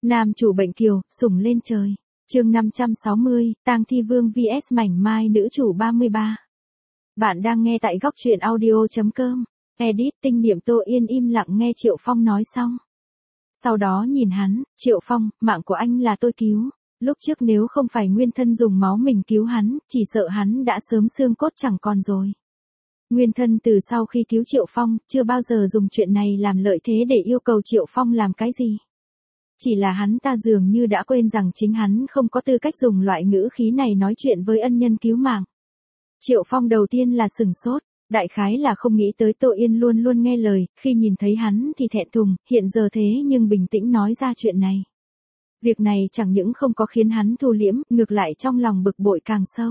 Nam chủ bệnh kiều, sủng lên trời. Chương 560, Tang Thi Vương vs Mảnh Mai nữ chủ 33. Bạn đang nghe tại góc truyện audio.com. Edit tinh niệm Tô Yên im lặng nghe Triệu Phong nói xong. Sau đó nhìn hắn, Triệu Phong, mạng của anh là tôi cứu. Lúc trước nếu không phải nguyên thân dùng máu mình cứu hắn, chỉ sợ hắn đã sớm xương cốt chẳng còn rồi. Nguyên thân từ sau khi cứu Triệu Phong, chưa bao giờ dùng chuyện này làm lợi thế để yêu cầu Triệu Phong làm cái gì. Chỉ là hắn ta dường như đã quên rằng chính hắn không có tư cách dùng loại ngữ khí này nói chuyện với ân nhân cứu mạng. Triệu Phong đầu tiên là sừng sốt, đại khái là không nghĩ tới Tô Yên luôn luôn nghe lời, khi nhìn thấy hắn thì thẹn thùng, hiện giờ thế nhưng bình tĩnh nói ra chuyện này. Việc này chẳng những không có khiến hắn thu liễm, ngược lại trong lòng bực bội càng sâu.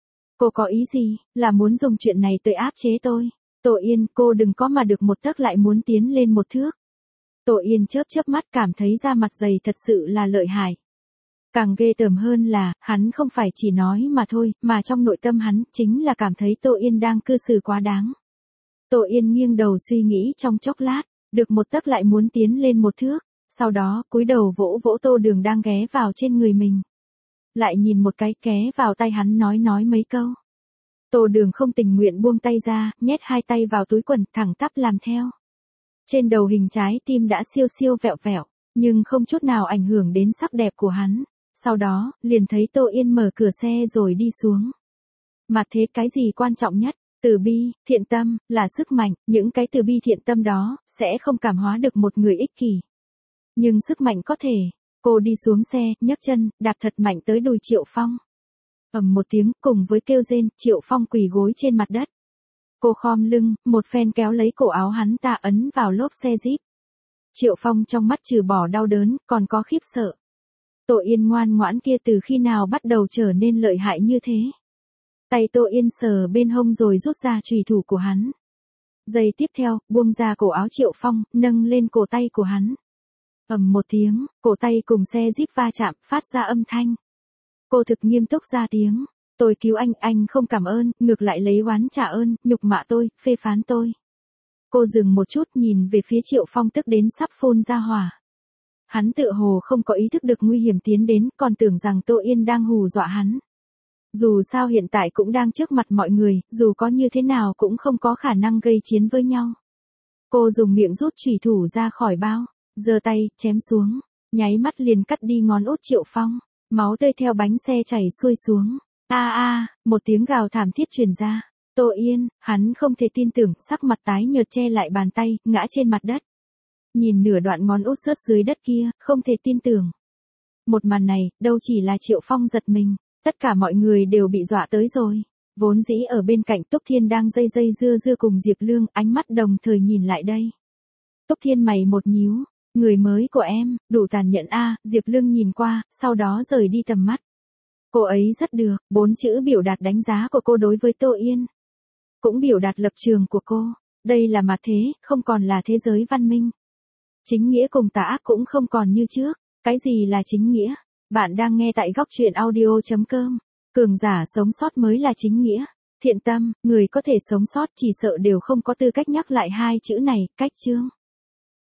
Cô có ý gì, là muốn dùng chuyện này tới áp chế tôi. Tô Yên, cô đừng có mà được một tấc lại muốn tiến lên một thước. Tô Yên chớp mắt cảm thấy da mặt dày thật sự là lợi hại. Càng ghê tởm hơn là, hắn không phải chỉ nói mà thôi, mà trong nội tâm hắn chính là cảm thấy Tô Yên đang cư xử quá đáng. Tô Yên nghiêng đầu suy nghĩ trong chốc lát, được một tấc lại muốn tiến lên một thước, sau đó cúi đầu vỗ vỗ Tô Đường đang ghé vào trên người mình. Lại nhìn một cái ghé vào tay hắn nói mấy câu. Tô Đường không tình nguyện buông tay ra, nhét hai tay vào túi quần thẳng tắp làm theo. Trên đầu hình trái tim đã siêu vẹo vẹo, nhưng không chút nào ảnh hưởng đến sắc đẹp của hắn. Sau đó, liền thấy Tô Yên mở cửa xe rồi đi xuống. Mà thế cái gì quan trọng nhất? Từ bi, thiện tâm, là sức mạnh, những cái từ bi thiện tâm đó, sẽ không cảm hóa được một người ích kỷ. Nhưng sức mạnh có thể. Cô đi xuống xe, nhấc chân, đạp thật mạnh tới đùi Triệu Phong. Ầm một tiếng, cùng với kêu rên, Triệu Phong quỳ gối trên mặt đất. Cô khom lưng, một phen kéo lấy cổ áo hắn ta ấn vào lốp xe Jeep. Triệu Phong trong mắt trừ bỏ đau đớn, còn có khiếp sợ. Tô Yên ngoan ngoãn kia từ khi nào bắt đầu trở nên lợi hại như thế. Tay Tô Yên sờ bên hông rồi rút ra chùy thủ của hắn. Giây tiếp theo, buông ra cổ áo Triệu Phong, nâng lên cổ tay của hắn. Ầm một tiếng, cổ tay cùng xe Jeep va chạm, phát ra âm thanh. Cô thực nghiêm túc ra tiếng. Tôi cứu anh không cảm ơn, ngược lại lấy oán trả ơn, nhục mạ tôi, phê phán tôi. Cô dừng một chút nhìn về phía Triệu Phong tức đến sắp phun ra hỏa. Hắn tựa hồ không có ý thức được nguy hiểm tiến đến, còn tưởng rằng Tô Yên đang hù dọa hắn. Dù sao hiện tại cũng đang trước mặt mọi người, dù có như thế nào cũng không có khả năng gây chiến với nhau. Cô dùng miệng rút chùy thủ ra khỏi bao, giơ tay, chém xuống, nháy mắt liền cắt đi ngón út Triệu Phong, máu tươi theo bánh xe chảy xuôi xuống. Một tiếng gào thảm thiết truyền ra. Tô Yên, hắn không thể tin tưởng, sắc mặt tái nhợt che lại bàn tay, ngã trên mặt đất. Nhìn nửa đoạn ngón út rớt dưới đất kia, không thể tin tưởng. Một màn này, đâu chỉ là Triệu Phong giật mình, tất cả mọi người đều bị dọa tới rồi. Vốn dĩ ở bên cạnh Túc Thiên đang dây dưa cùng Diệp Lương, ánh mắt đồng thời nhìn lại đây. Túc Thiên mày một nhíu, người mới của em, đủ tàn nhẫn Diệp Lương nhìn qua, sau đó rời đi tầm mắt. Cô ấy rất được, 4 chữ biểu đạt đánh giá của cô đối với Tô Yên. Cũng biểu đạt lập trường của cô, đây là mặt thế, không còn là thế giới văn minh. Chính nghĩa cùng tà ác cũng không còn như trước, cái gì là chính nghĩa? Bạn đang nghe tại góc truyện audio.com. Cường giả sống sót mới là chính nghĩa. Thiện tâm, người có thể sống sót chỉ sợ đều không có tư cách nhắc lại hai chữ này, cách chương.